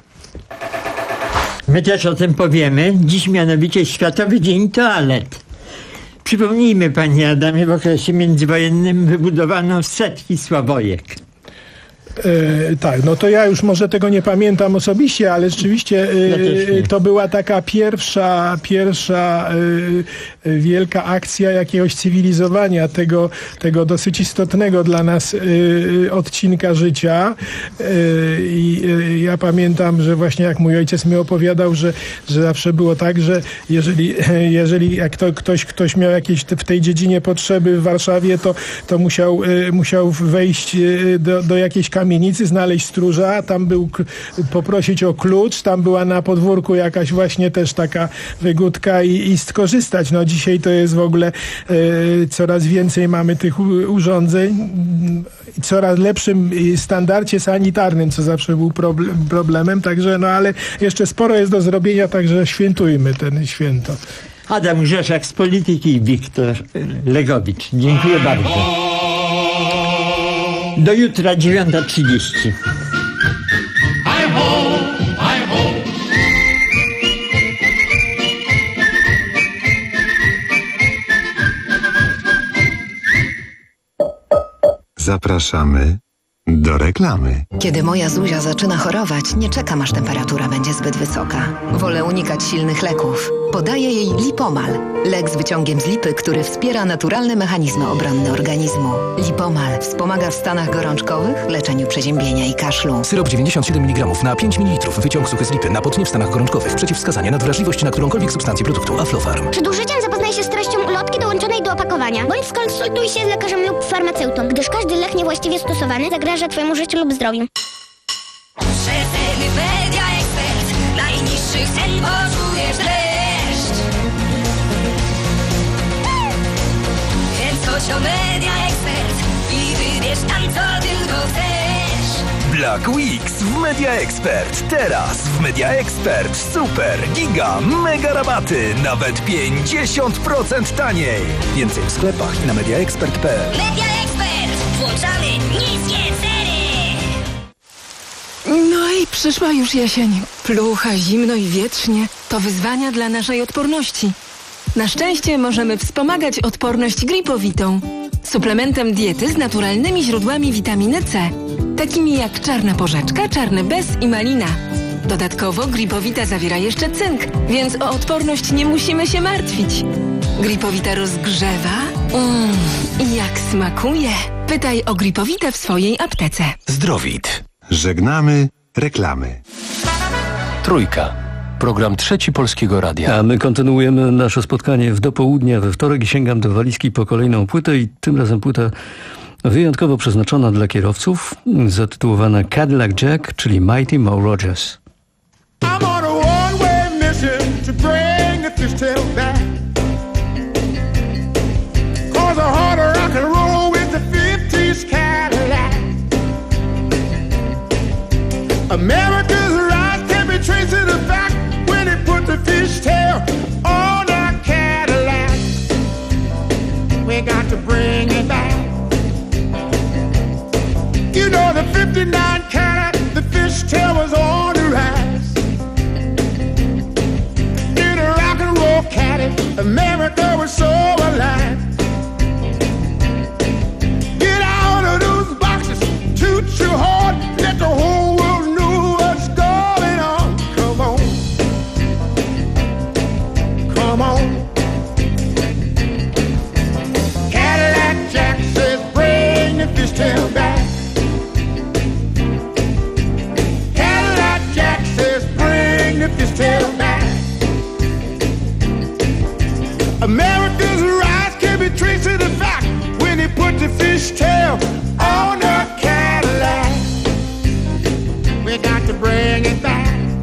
My też o tym powiemy. Dziś mianowicie Światowy Dzień Toalet. Przypomnijmy, panie Adamie, w okresie międzywojennym wybudowano setki sławojek. E, tak, no to ja już może tego nie pamiętam osobiście, ale rzeczywiście e, to była taka pierwsza, pierwsza e, wielka akcja jakiegoś cywilizowania tego, tego dosyć istotnego dla nas e, odcinka życia. E, I e, ja pamiętam, że właśnie jak mój ojciec mi opowiadał, że, że zawsze było tak, że jeżeli, jeżeli jak to, ktoś, ktoś miał jakieś w tej dziedzinie potrzeby w Warszawie, to, to musiał, e, musiał wejść do, do jakiejś kamienicy, znaleźć stróża, tam był, poprosić o klucz, tam była na podwórku jakaś właśnie też taka wygódka i, i skorzystać. No dzisiaj to jest w ogóle e, coraz więcej mamy tych u, urządzeń i coraz lepszym standardzie sanitarnym, co zawsze był problem, problemem, także no ale jeszcze sporo jest do zrobienia, także świętujmy ten święto. Adam Grzeszak z Polityki i Wiktor Legowicz. Dziękuję bardzo. Do jutra dziewiąta trzydzieści. Zapraszamy do reklamy. Kiedy moja Zuzia zaczyna chorować, nie czekam, aż temperatura będzie zbyt wysoka. Wolę unikać silnych leków. Podaję jej Lipomal. Lek z wyciągiem z lipy, który wspiera naturalne mechanizmy obronne organizmu. Lipomal wspomaga w stanach gorączkowych, leczeniu przeziębienia i kaszlu. Syrop dziewięćdziesiąt siedem miligramów na pięć mililitrów. Wyciąg suchy z lipy na potnie w stanach gorączkowych. Przeciwwskazania na wrażliwość na którąkolwiek substancję produktu Aflofarm. Przed użyciem zapoznaj się z treścią ulotki dołączonej do opakowania, bądź skonsultuj się z lekarzem lub farmaceutą, gdyż każdy lek niewłaściwie stosowany zagraża twojemu życiu lub zdrowiu. Przeceny Media Expert. Najniższych cen poczujesz dreszcz. Więc chodź do Media Expert i wybierz tam, co tylko chcesz. Black Weeks w Media Expert. Teraz w Media Expert super, giga, mega rabaty. Nawet pięćdziesiąt procent taniej. Więcej w sklepach i na mediaexpert kropka p l. Media Expert. Włączamy niskie ceny. No i przyszła już jesień. Plucha, zimno i wietrznie. To wyzwania dla naszej odporności. Na szczęście możemy wspomagać odporność gripowitą. Suplementem diety z naturalnymi źródłami witaminy C. Takimi jak czarna porzeczka, czarny bez i malina. Dodatkowo Gripowita zawiera jeszcze cynk, więc o odporność nie musimy się martwić. Gripowita rozgrzewa. Mmm, jak smakuje. Pytaj o Gripowitę w swojej aptece. Zdrowit. Żegnamy reklamy. Trójka. Program Trzeci Polskiego Radia. A my kontynuujemy nasze spotkanie w dopołudnia we wtorek i sięgam do walizki po kolejną płytę i tym razem płyta wyjątkowo przeznaczona dla kierowców, zatytułowana Cadillac Jack, czyli Mighty Mo Rogers. I'm on a one-way mission to bring the fishtail back. Cause a harder rock and roll with the fifties Cadillac. America's rise can be traced to the fact when they put the fishtail on a Cadillac. We got to bring it back. You know the fifty-nine Cadillac, the fishtail was on the rise. In a rock and roll caddy, America was so alive. Get out of those boxes, toot your horn, let the whole world know what's going on. Come on, come on. Cadillac Jack says bring the fishtail back. Fishtail back. America's rise can be traced to the fact when they put the fishtail on a Cadillac. We got to bring it back.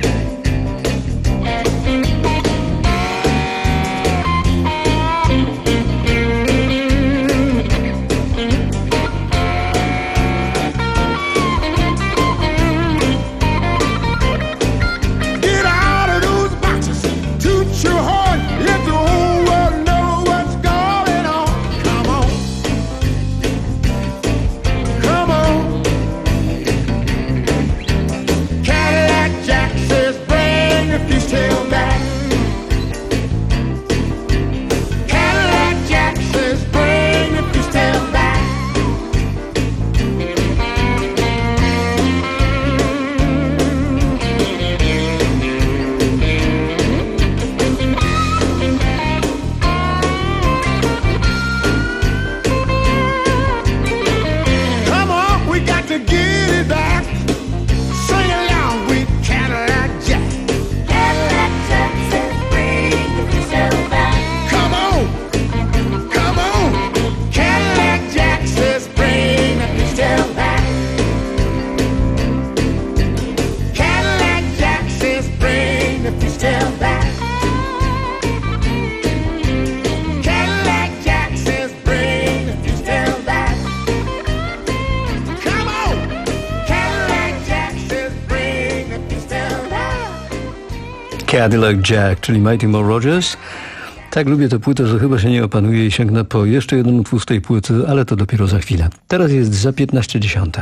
Cadillac Jack, czyli Mighty Mo Rogers. Tak lubię tę płytę, że chyba się nie opanuję i sięgnę po jeszcze jedną utwór z tej płyty, ale to dopiero za chwilę. Teraz jest za piętnaście dziesiąte.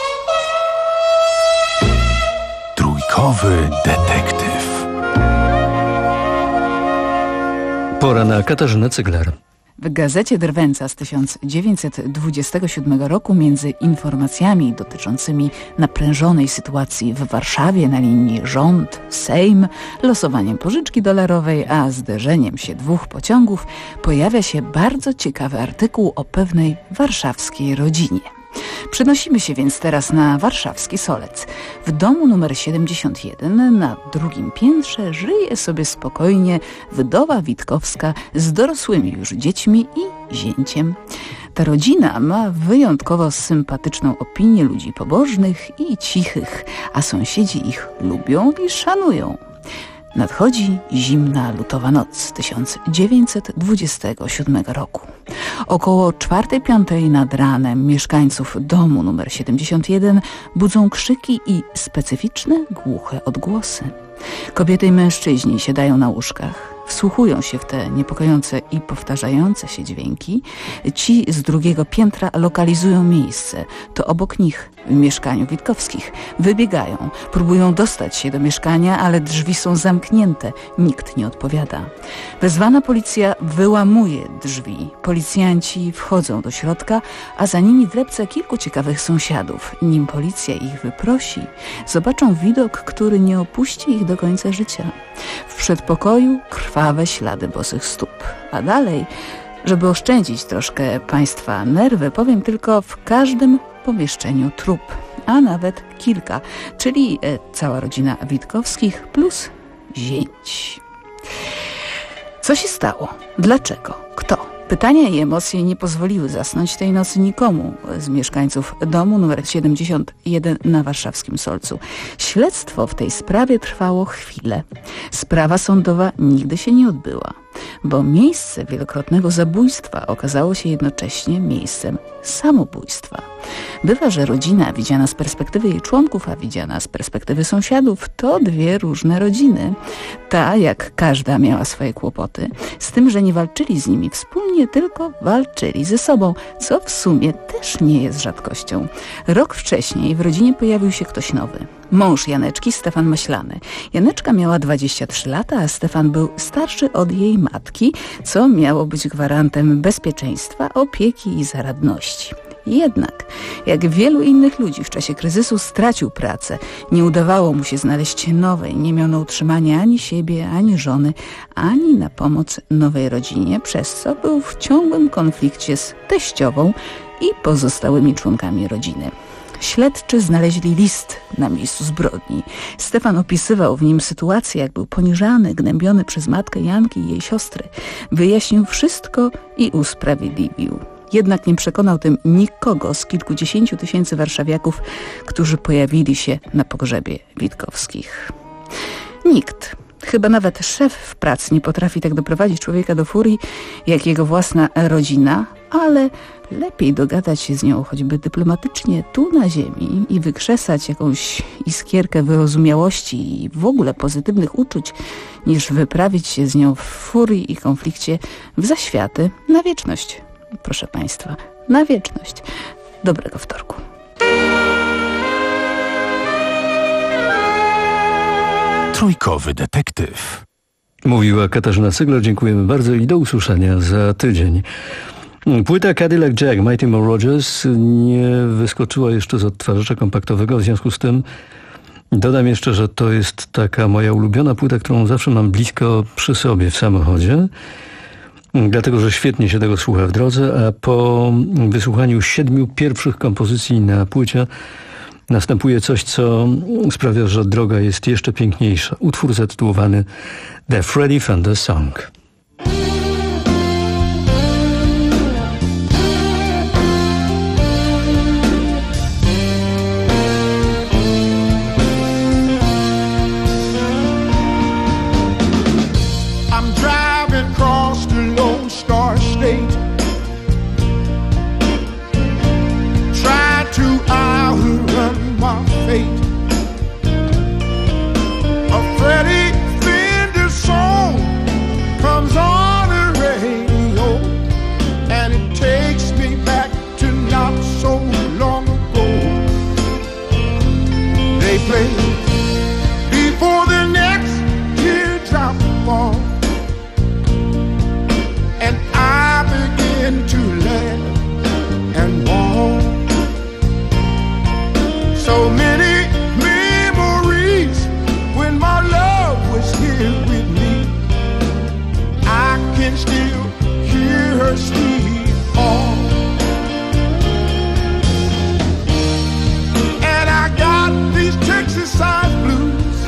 Trójkowy detektyw. Pora na Katarzynę Cygler. W gazecie Drwęca z tysiąc dziewięćset dwudziestego siódmego roku między informacjami dotyczącymi naprężonej sytuacji w Warszawie na linii rząd-Sejm, losowaniem pożyczki dolarowej, a zderzeniem się dwóch pociągów pojawia się bardzo ciekawy artykuł o pewnej warszawskiej rodzinie. Przenosimy się więc teraz na warszawski Solec. W domu numer siedemdziesiąt jeden na drugim piętrze żyje sobie spokojnie wdowa Witkowska z dorosłymi już dziećmi i zięciem. Ta rodzina ma wyjątkowo sympatyczną opinię ludzi pobożnych i cichych, a sąsiedzi ich lubią i szanują. Nadchodzi zimna lutowa noc tysiąc dziewięćset dwudziestego siódmego roku. Około czwartej piątej nad ranem mieszkańców domu numer siedemdziesiąt jeden budzą krzyki i specyficzne, głuche odgłosy. Kobiety i mężczyźni siadają na łóżkach, wsłuchują się w te niepokojące i powtarzające się dźwięki. Ci z drugiego piętra lokalizują miejsce. To obok nich w mieszkaniu Witkowskich. Wybiegają, próbują dostać się do mieszkania, ale drzwi są zamknięte. Nikt nie odpowiada. Wezwana policja wyłamuje drzwi. Policjanci wchodzą do środka, a za nimi drepce kilku ciekawych sąsiadów. Nim policja ich wyprosi, zobaczą widok, który nie opuści ich do końca życia. W przedpokoju krwawe ślady bosych stóp. A dalej, żeby oszczędzić troszkę państwa nerwy, powiem tylko w każdym pomieszczeniu trup, a nawet kilka, czyli e, cała rodzina Witkowskich plus zięć. Co się stało? Dlaczego? Kto? Pytania i emocje nie pozwoliły zasnąć tej nocy nikomu z mieszkańców domu numer siedemdziesiąt jeden na warszawskim Solcu. Śledztwo w tej sprawie trwało chwilę. Sprawa sądowa nigdy się nie odbyła, bo miejsce wielokrotnego zabójstwa okazało się jednocześnie miejscem samobójstwa. Bywa, że rodzina widziana z perspektywy jej członków, a widziana z perspektywy sąsiadów to dwie różne rodziny. Ta, jak każda, miała swoje kłopoty, z tym, że nie walczyli z nimi wspólnie, tylko walczyli ze sobą, co w sumie też nie jest rzadkością. Rok wcześniej w rodzinie pojawił się ktoś nowy. Mąż Janeczki, Stefan Maślany. Janeczka miała dwadzieścia trzy lata, a Stefan był starszy od jej matki, co miało być gwarantem bezpieczeństwa, opieki i zaradności. Jednak, jak wielu innych ludzi w czasie kryzysu, stracił pracę. Nie udawało mu się znaleźć nowej, nie miał na utrzymanie ani siebie, ani żony, ani na pomoc nowej rodzinie, przez co był w ciągłym konflikcie z teściową i pozostałymi członkami rodziny. Śledczy znaleźli list na miejscu zbrodni. Stefan opisywał w nim sytuację, jak był poniżany, gnębiony przez matkę Janki i jej siostry. Wyjaśnił wszystko i usprawiedliwił. Jednak nie przekonał tym nikogo z kilkudziesięciu tysięcy warszawiaków, którzy pojawili się na pogrzebie Witkowskich. Nikt, chyba nawet szef w pracy, nie potrafi tak doprowadzić człowieka do furii, jak jego własna rodzina, ale lepiej dogadać się z nią choćby dyplomatycznie tu na ziemi i wykrzesać jakąś iskierkę wyrozumiałości i w ogóle pozytywnych uczuć, niż wyprawić się z nią w furii i konflikcie w zaświaty na wieczność. Proszę Państwa, na wieczność. Dobrego wtorku. Trójkowy detektyw. Mówiła Katarzyna Cygler. Dziękujemy bardzo i do usłyszenia za tydzień. Płyta Cadillac Jack Mighty Mo Rogers nie wyskoczyła jeszcze z odtwarzacza kompaktowego, w związku z tym dodam jeszcze, że to jest taka moja ulubiona płyta, którą zawsze mam blisko przy sobie w samochodzie. Dlatego, że świetnie się tego słucha w drodze, a po wysłuchaniu siedmiu pierwszych kompozycji na płycie następuje coś, co sprawia, że droga jest jeszcze piękniejsza. Utwór zatytułowany The Freddie Fender Song. Before the next teardrop falls, and I begin to laugh and walk. So many memories when my love was here with me. I can still hear her steam on. Texas side blues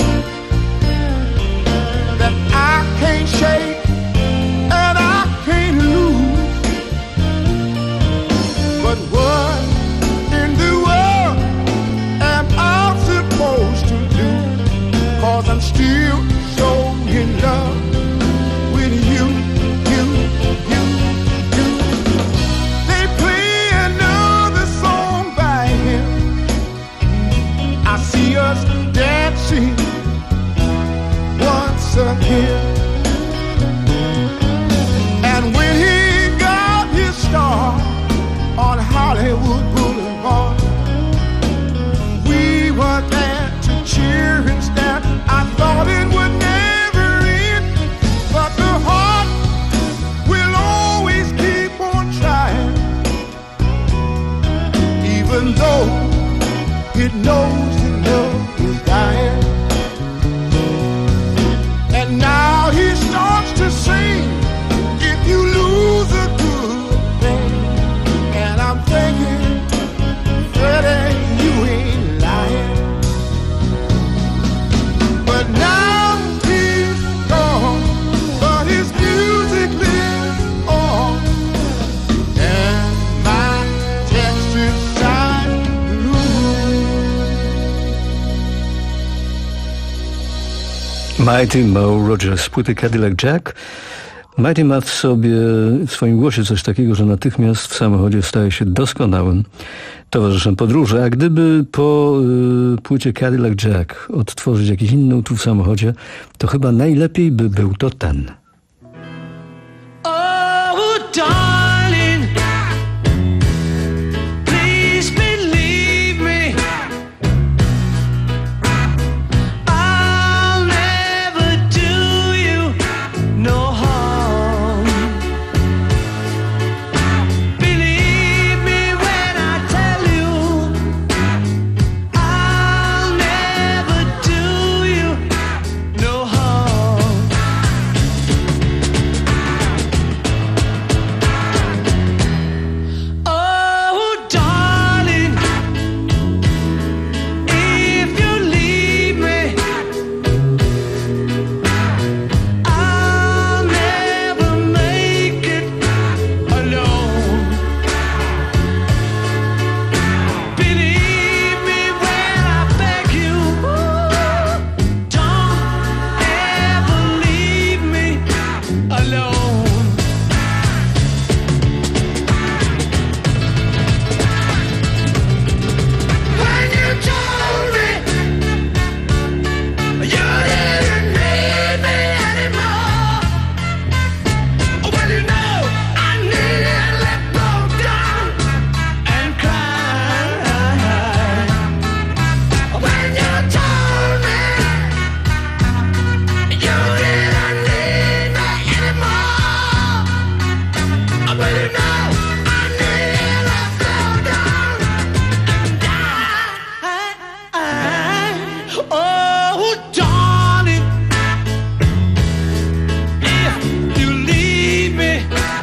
that I can't shake and I can't lose. But what in the world am I supposed to do? 'Cause I'm still so in love with you, you, you, you. They play another song by him. I see us dancing once again. And when he got his start on Hollywood Boulevard, knows that love is dying. And now he starts to sing, if you lose a good thing. And I'm thinking, Freddie, you ain't lying. But now he's gone, but his music lives on. And my Texas side Mighty Mo Rogers z płyty Cadillac Jack. Mighty ma w sobie, w swoim głosie coś takiego, że natychmiast w samochodzie staje się doskonałym towarzyszem podróży. A gdyby po y, płycie Cadillac Jack odtworzyć jakiś inny utwór w samochodzie, to chyba najlepiej by był to ten. Oh, darling, please believe me. I'll never do you no harm. Believe me when I tell you, I'll never do you no harm. Oh, darling, if you leave me, I'll never make it alone. Believe me when I beg you, don't ever leave me alone. When you told me you didn't need me anymore, well, you know I nearly broke down and cried. When you told me you didn't need me anymore, well, you know I nearly broke down and died. Oh, darling, if you leave me,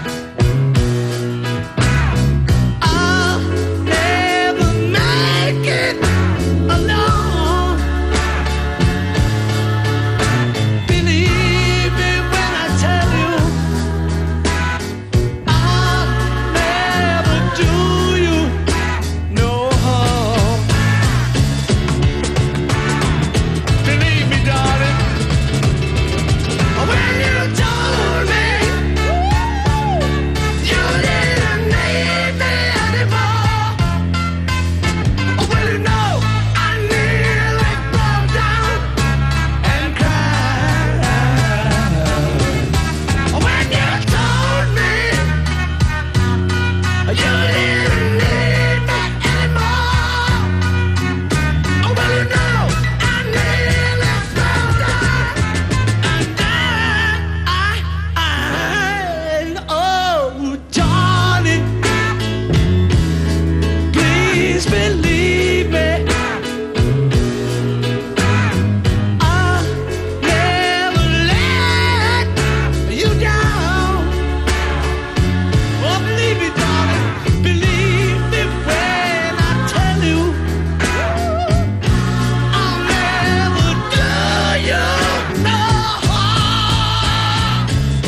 I'll never make it alone. Believe me when I tell you, I'll never do you no harm. Believe me, darling, when you told me you didn't need me anymore, well, you know I nearly broke down and cried. When you told me you didn't need me anymore, well, you know I nearly broke down and died. Oh, darling, please believe me, I'll never let you down. Oh, believe me, darling, believe me when I tell you, I'll never do you no harm.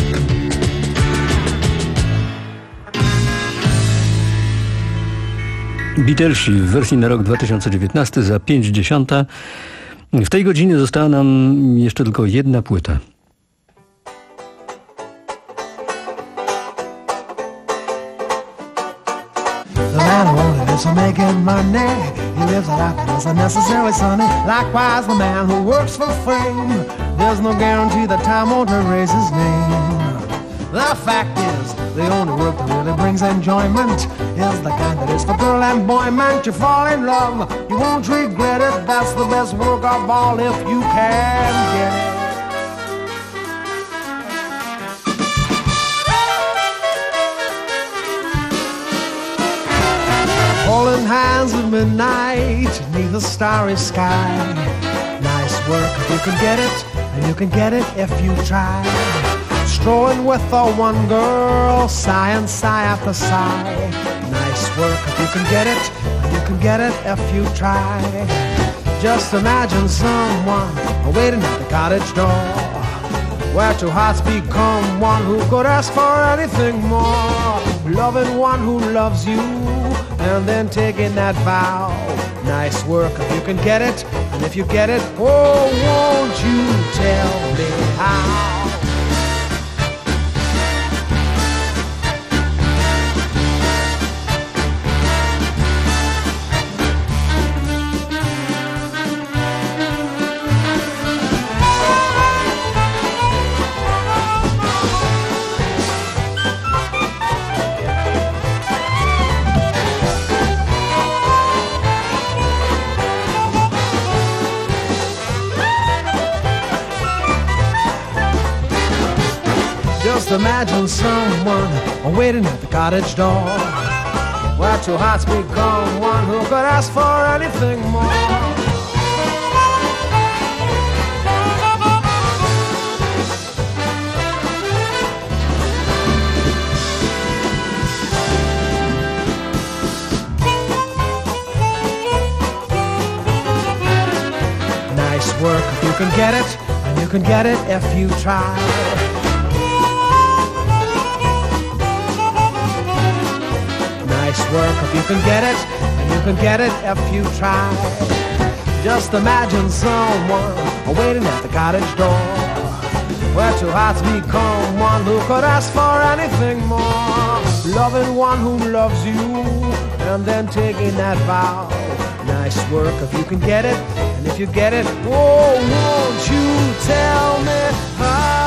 Beatlesi w wersji na rok dwa tysiące dziewiętnasty za pięć dziesiąta. W tej godzinie została nam jeszcze tylko jedna płyta. The man who wanted is for making money. He lives a life that is unnecessarily sunny. Likewise, the man who works for fame. There's no guarantee that time won't erase his name. The fact is, the only work that really brings enjoyment is the kind that is for girl and boy. Man, you fall in love, you won't regret it. That's the best work of all if you can get it. Pulling hands of midnight neath a starry sky. Nice work if you can get it, and you can get it if you try. Strolling with the one girl, sigh and sigh after sigh. Nice work if you can get it, and you can get it if you try. Just imagine someone waiting at the cottage door, where two hearts become one who could ask for anything more. Loving one who loves you, and then taking that vow. Nice work if you can get it, and if you get it, oh, won't you tell me how? Just imagine someone waiting at the cottage door, where two hearts become one who could ask for anything more. Nice work if you can get it, and you can get it if you try. Nice work if you can get it, and you can get it if you try. Just imagine someone waiting at the cottage door, where two hearts become one who could ask for anything more. Loving one who loves you, and then taking that vow. Nice work if you can get it, and if you get it, oh, won't you tell me how?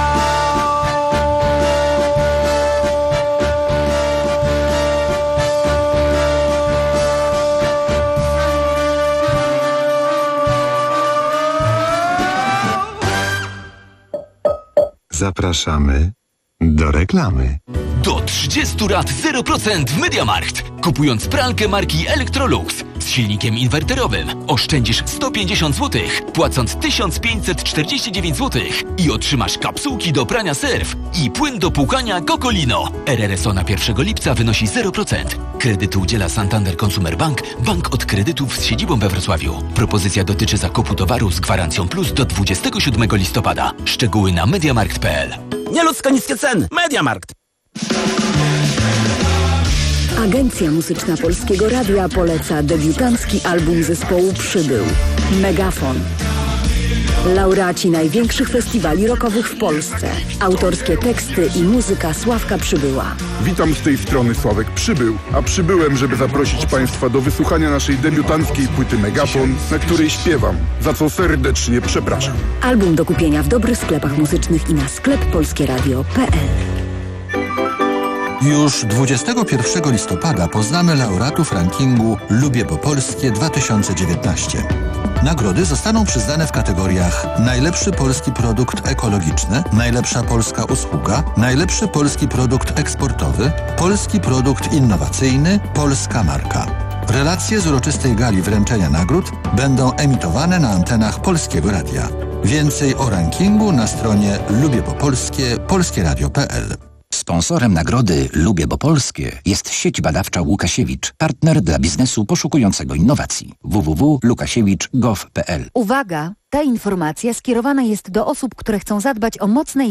Zapraszamy do reklamy. Do trzydziestu lat zero procent w MediaMarkt. Kupując pralkę marki Electrolux z silnikiem inwerterowym oszczędzisz sto pięćdziesiąt złotych, płacąc tysiąc pięćset czterdzieści dziewięć złotych i otrzymasz kapsułki do prania serw i płyn do płukania Cocolino. R R S O na pierwszego lipca wynosi zero procent. Kredytu udziela Santander Consumer Bank, bank od kredytów z siedzibą we Wrocławiu. Propozycja dotyczy zakupu towaru z gwarancją plus do dwudziestego siódmego listopada. Szczegóły na mediamarkt kropka p l. Nieludzko niskie ceny. MediaMarkt. Agencja Muzyczna Polskiego Radia poleca debiutancki album zespołu Przybył. Megafon. Laureaci największych festiwali rockowych w Polsce. Autorskie teksty i muzyka Sławka Przybyła. Witam z tej strony Sławek Przybył, a przybyłem, żeby zaprosić Państwa do wysłuchania naszej debiutanckiej płyty Megafon, na której śpiewam, za co serdecznie przepraszam. Album do kupienia w dobrych sklepach muzycznych i na sklep polskieradio kropka p l. Już dwudziestego pierwszego listopada poznamy laureatów rankingu Lubię po Polskie dwa tysiące dziewiętnaście. Nagrody zostaną przyznane w kategoriach najlepszy polski produkt ekologiczny, najlepsza polska usługa, najlepszy polski produkt eksportowy, polski produkt innowacyjny, polska marka. Relacje z uroczystej gali wręczenia nagród będą emitowane na antenach Polskiego Radia. Więcej o rankingu na stronie lubię po polskie polskieradio kropka p l. Sponsorem nagrody Lubię bo Polskie jest sieć badawcza Łukasiewicz, partner dla biznesu poszukującego innowacji. w w w kropka lukasiewicz kropka gov kropka p l. Uwaga! Ta informacja skierowana jest do osób, które chcą zadbać o mocne